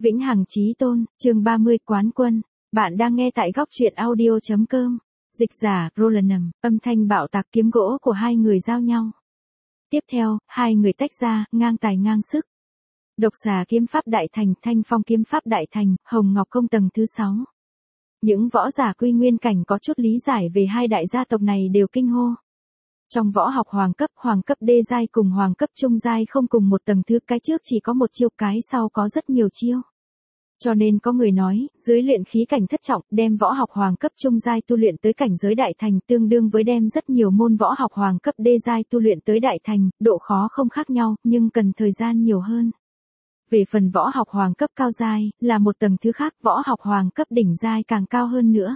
Vĩnh Hằng Chí Tôn, chương 30 Quán Quân. Bạn đang nghe tại góc truyện audio.com. Dịch giả, Roland, âm thanh bạo tạc kiếm gỗ của hai người giao nhau. Tiếp theo, hai người tách ra, ngang tài ngang sức. Độc xà kiếm pháp đại thành, Thanh Phong kiếm pháp đại thành, Hồng Ngọc công tầng thứ 6. Những võ giả quy nguyên cảnh có chút lý giải về hai đại gia tộc này đều kinh hô. Trong võ học hoàng cấp đê giai cùng hoàng cấp trung giai không cùng một tầng thứ, cái trước chỉ có một chiêu, cái sau có rất nhiều chiêu. Cho nên có người nói, dưới luyện khí cảnh thất trọng, đem võ học hoàng cấp trung giai tu luyện tới cảnh giới đại thành tương đương với đem rất nhiều môn võ học hoàng cấp đê giai tu luyện tới đại thành, độ khó không khác nhau, nhưng cần thời gian nhiều hơn. Về phần võ học hoàng cấp cao giai, là một tầng thứ khác, võ học hoàng cấp đỉnh giai càng cao hơn nữa.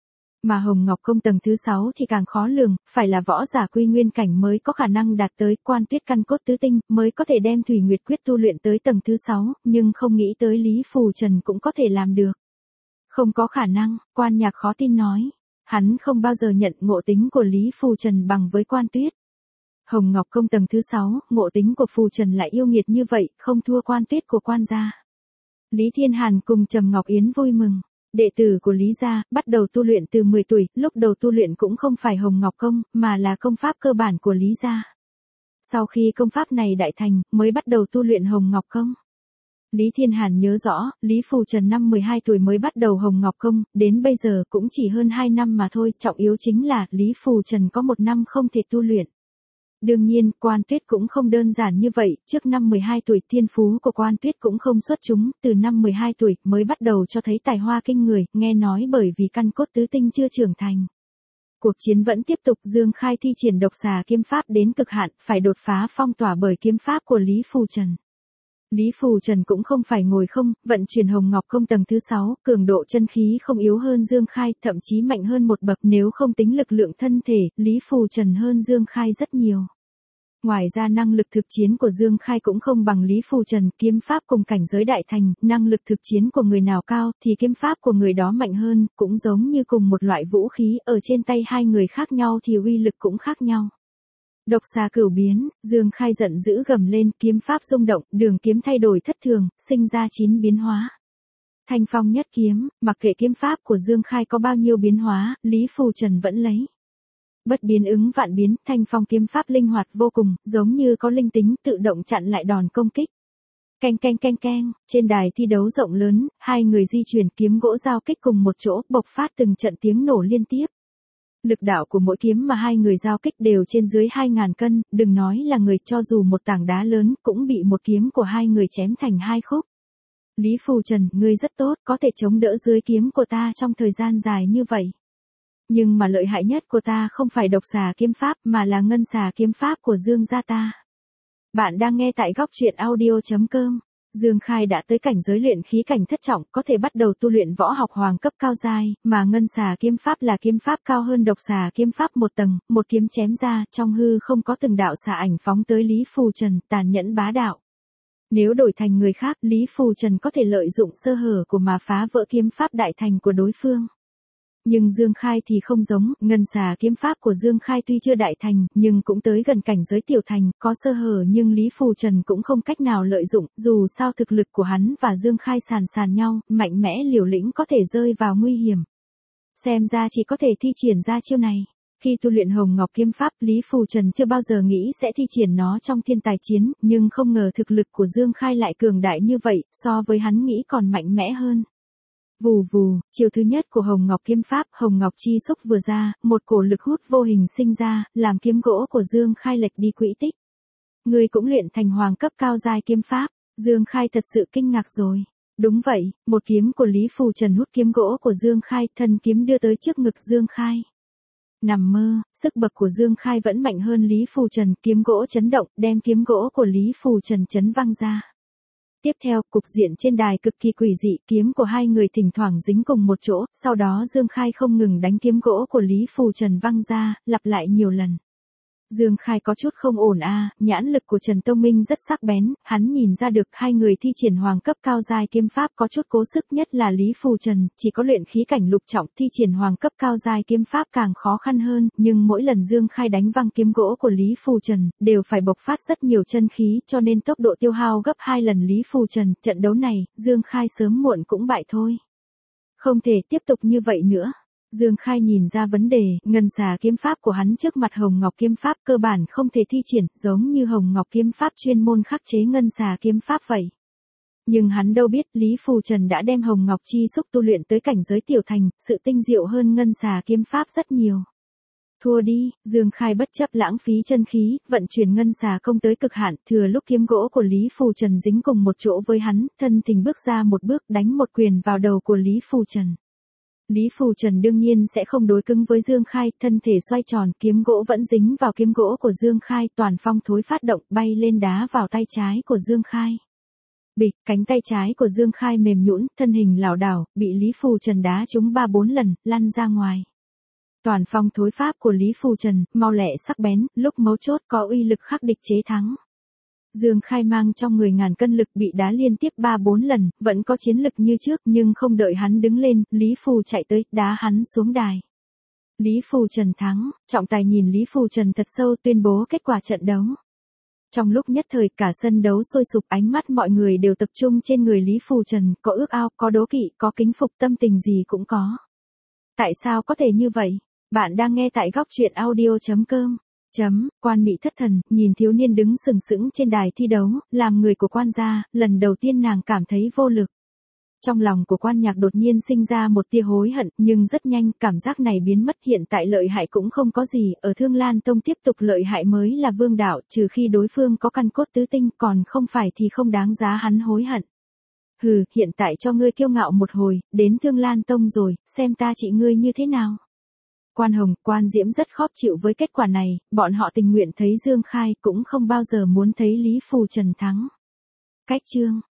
Mà Hồng Ngọc công tầng thứ 6 thì càng khó lường, phải là võ giả quy nguyên cảnh mới có khả năng đạt tới, Quan Tuyết căn cốt tứ tinh mới có thể đem Thủy Nguyệt quyết tu luyện tới tầng thứ 6, nhưng không nghĩ tới Lý Phù Trần cũng có thể làm được. Không có khả năng, Quan Nhạc khó tin nói. Hắn không bao giờ nhận ngộ tính của Lý Phù Trần bằng với Quan Tuyết. Hồng Ngọc công tầng thứ 6, ngộ tính của Phù Trần lại yêu nghiệt như vậy, không thua Quan Tuyết của Quan gia. Lý Thiên Hàn cùng Trầm Ngọc Yến vui mừng. Đệ tử của Lý gia, bắt đầu tu luyện từ 10 tuổi, lúc đầu tu luyện cũng không phải Hồng Ngọc công, mà là công pháp cơ bản của Lý gia. Sau khi công pháp này đại thành, mới bắt đầu tu luyện Hồng Ngọc công. Lý Thiên Hàn nhớ rõ, Lý Phù Trần năm 12 tuổi mới bắt đầu Hồng Ngọc công, đến bây giờ cũng chỉ hơn 2 năm mà thôi, trọng yếu chính là Lý Phù Trần có 1 năm không thể tu luyện. Đương nhiên, Quan Tuyết cũng không đơn giản như vậy, trước năm 12 tuổi thiên phú của Quan Tuyết cũng không xuất chúng, từ năm 12 tuổi mới bắt đầu cho thấy tài hoa kinh người, nghe nói bởi vì căn cốt tứ tinh chưa trưởng thành. Cuộc chiến vẫn tiếp tục, Dương Khai thi triển độc xà kiếm pháp đến cực hạn, phải đột phá phong tỏa bởi kiếm pháp của Lý Phù Trần. Lý Phù Trần cũng không phải ngồi không, vận chuyển Hồng Ngọc công tầng thứ 6, cường độ chân khí không yếu hơn Dương Khai, thậm chí mạnh hơn một bậc, nếu không tính lực lượng thân thể, Lý Phù Trần hơn Dương Khai rất nhiều. Ngoài ra năng lực thực chiến của Dương Khai cũng không bằng Lý Phù Trần, kiếm pháp cùng cảnh giới đại thành, năng lực thực chiến của người nào cao thì kiếm pháp của người đó mạnh hơn, cũng giống như cùng một loại vũ khí, ở trên tay hai người khác nhau thì uy lực cũng khác nhau. Độc xà cửu biến, Dương Khai giận dữ gầm lên, kiếm pháp rung động, đường kiếm thay đổi thất thường, sinh ra 9 biến hóa. Thanh Phong nhất kiếm, mặc kệ kiếm pháp của Dương Khai có bao nhiêu biến hóa, Lý Phù Trần vẫn lấy. Bất biến ứng vạn biến, Thanh Phong kiếm pháp linh hoạt vô cùng, giống như có linh tính, tự động chặn lại đòn công kích. Keng keng keng keng, trên đài thi đấu rộng lớn, hai người di chuyển kiếm gỗ giao kích cùng một chỗ, bộc phát từng trận tiếng nổ liên tiếp. Lực đạo của mỗi kiếm mà hai người giao kích đều trên dưới 2.000 cân, đừng nói là người, cho dù một tảng đá lớn cũng bị một kiếm của hai người chém thành hai khúc. Lý Phù Trần, ngươi rất tốt, có thể chống đỡ dưới kiếm của ta trong thời gian dài như vậy. Nhưng mà lợi hại nhất của ta không phải độc xà kiếm pháp mà là ngân xà kiếm pháp của Dương gia ta. Bạn đang nghe tại góc truyện audio.com. Dương Khai đã tới cảnh giới luyện khí cảnh thất trọng, có thể bắt đầu tu luyện võ học hoàng cấp cao giai, mà ngân xà kiếm pháp là kiếm pháp cao hơn độc xà kiếm pháp một tầng, một kiếm chém ra, trong hư không có từng đạo xà ảnh phóng tới Lý Phù Trần, tàn nhẫn bá đạo. Nếu đổi thành người khác, Lý Phù Trần có thể lợi dụng sơ hở của mà phá vỡ kiếm pháp đại thành của đối phương. Nhưng Dương Khai thì không giống, ngân xà kiếm pháp của Dương Khai tuy chưa đại thành, nhưng cũng tới gần cảnh giới tiểu thành, có sơ hở nhưng Lý Phù Trần cũng không cách nào lợi dụng, dù sao thực lực của hắn và Dương Khai sàn nhau, mạnh mẽ liều lĩnh có thể rơi vào nguy hiểm. Xem ra chỉ có thể thi triển ra chiêu này. Khi tu luyện Hồng Ngọc kiếm pháp, Lý Phù Trần chưa bao giờ nghĩ sẽ thi triển nó trong thiên tài chiến, nhưng không ngờ thực lực của Dương Khai lại cường đại như vậy, so với hắn nghĩ còn mạnh mẽ hơn. Vù vù, chiêu thứ nhất của Hồng Ngọc kiếm pháp, Hồng Ngọc chi xúc vừa ra, một cổ lực hút vô hình sinh ra, làm kiếm gỗ của Dương Khai lệch đi quỹ tích. Người cũng luyện thành hoàng cấp cao giai kiếm pháp, Dương Khai thật sự kinh ngạc rồi. Đúng vậy, một kiếm của Lý Phù Trần hút kiếm gỗ của Dương Khai, thân kiếm đưa tới trước ngực Dương Khai. Nằm mơ, sức bật của Dương Khai vẫn mạnh hơn Lý Phù Trần, kiếm gỗ chấn động, đem kiếm gỗ của Lý Phù Trần chấn văng ra. Tiếp theo, cục diện trên đài cực kỳ quỷ dị, kiếm của hai người thỉnh thoảng dính cùng một chỗ, sau đó Dương Khai không ngừng đánh kiếm gỗ của Lý Phù Trần văng ra, lặp lại nhiều lần. Dương Khai có chút không ổn a, nhãn lực của Trần Tông Minh rất sắc bén, hắn nhìn ra được hai người thi triển hoàng cấp cao giai kiếm pháp có chút cố sức, nhất là Lý Phù Trần, chỉ có luyện khí cảnh lục trọng thi triển hoàng cấp cao giai kiếm pháp càng khó khăn hơn, nhưng mỗi lần Dương Khai đánh văng kiếm gỗ của Lý Phù Trần, đều phải bộc phát rất nhiều chân khí, cho nên tốc độ tiêu hao gấp 2 lần Lý Phù Trần, trận đấu này, Dương Khai sớm muộn cũng bại thôi. Không thể tiếp tục như vậy nữa. Dương Khai nhìn ra vấn đề, ngân xà kiếm pháp của hắn trước mặt Hồng Ngọc kiếm pháp cơ bản không thể thi triển, giống như Hồng Ngọc kiếm pháp chuyên môn khắc chế ngân xà kiếm pháp vậy. Nhưng hắn đâu biết Lý Phù Trần đã đem Hồng Ngọc chi xúc tu luyện tới cảnh giới tiểu thành, sự tinh diệu hơn ngân xà kiếm pháp rất nhiều. Thua đi, Dương Khai bất chấp lãng phí chân khí, vận chuyển ngân xà công tới cực hạn, thừa lúc kiếm gỗ của Lý Phù Trần dính cùng một chỗ với hắn, thân thình bước ra một bước đánh một quyền vào đầu của Lý Phù Trần. Lý Phù Trần đương nhiên sẽ không đối cứng với Dương Khai, thân thể xoay tròn, kiếm gỗ vẫn dính vào kiếm gỗ của Dương Khai, toàn phong thối phát động, bay lên đá vào tay trái của Dương Khai. Bịch, cánh tay trái của Dương Khai mềm nhũn, thân hình lảo đảo, bị Lý Phù Trần đá trúng 3-4 lần, lăn ra ngoài. Toàn phong thối pháp của Lý Phù Trần, mau lẹ sắc bén, lúc mấu chốt có uy lực khắc địch chế thắng. Dương Khai mang trong người ngàn cân lực bị đá liên tiếp 3-4 lần, vẫn có chiến lực như trước nhưng không đợi hắn đứng lên, Lý Phù chạy tới, đá hắn xuống đài. Lý Phù Trần thắng, trọng tài nhìn Lý Phù Trần thật sâu tuyên bố kết quả trận đấu. Trong lúc nhất thời cả sân đấu sôi sục, ánh mắt mọi người đều tập trung trên người Lý Phù Trần, có ước ao, có đố kỵ, có kính phục, tâm tình gì cũng có. Tại sao có thể như vậy? Bạn đang nghe tại góc truyện audio.com. Quan Mỹ thất thần, nhìn thiếu niên đứng sừng sững trên đài thi đấu, làm người của quan gia, lần đầu tiên nàng cảm thấy vô lực. Trong lòng của Quan Nhạc đột nhiên sinh ra một tia hối hận, nhưng rất nhanh, cảm giác này biến mất, hiện tại lợi hại cũng không có gì, ở Thương Lan Tông tiếp tục lợi hại mới là vương đạo, trừ khi đối phương có căn cốt tứ tinh, còn không phải thì không đáng giá hắn hối hận. Hừ, hiện tại cho ngươi kiêu ngạo một hồi, đến Thương Lan Tông rồi, xem ta trị ngươi như thế nào. Quan Hồng, Quan Diễm rất khó chịu với kết quả này, bọn họ tình nguyện thấy Dương Khai, cũng không bao giờ muốn thấy Lý Phù Trần thắng. Cách chương